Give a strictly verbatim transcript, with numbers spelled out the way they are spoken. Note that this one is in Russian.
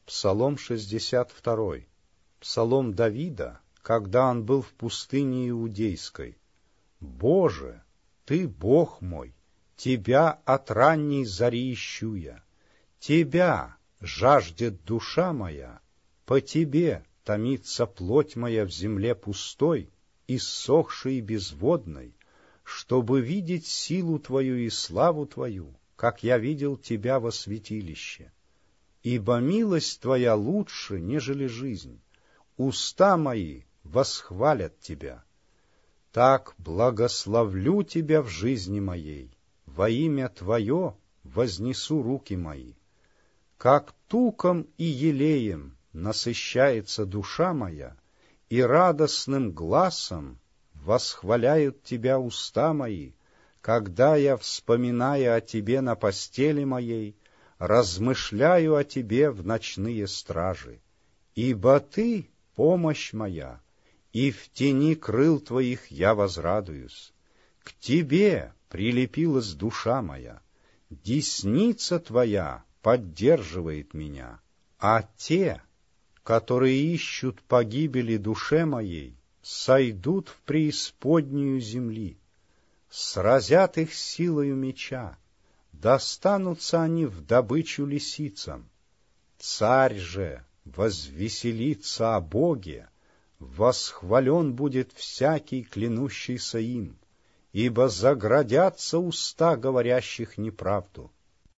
Псалом шестьдесят два. Псалом Давида, когда он был в пустыне Иудейской. «Боже, Ты Бог мой, Тебя от ранней зари ищу я. Тебя жаждет душа моя, по Тебе томится плоть моя в земле пустой, иссохшей и безводной, чтобы видеть силу Твою и славу Твою, как я видел Тебя во святилище. Ибо милость Твоя лучше, нежели жизнь, уста мои восхвалят Тебя. Так благословлю Тебя в жизни моей, во имя Твое вознесу руки мои. Как туком и елеем насыщается душа моя, и радостным гласом восхваляют Тебя уста мои, когда я, вспоминая о Тебе на постели моей, размышляю о Тебе в ночные стражи. Ибо Ты — помощь моя, и в тени крыл Твоих я возрадуюсь. К Тебе прилепилась душа моя, десница Твоя поддерживает меня, а те, которые ищут погибели душе моей, сойдут в преисподнюю земли. Сразят их силою меча, достанутся они в добычу лисицам. Царь же возвеселится о Боге, восхвален будет всякий, клянущийся им, ибо заградятся уста говорящих неправду.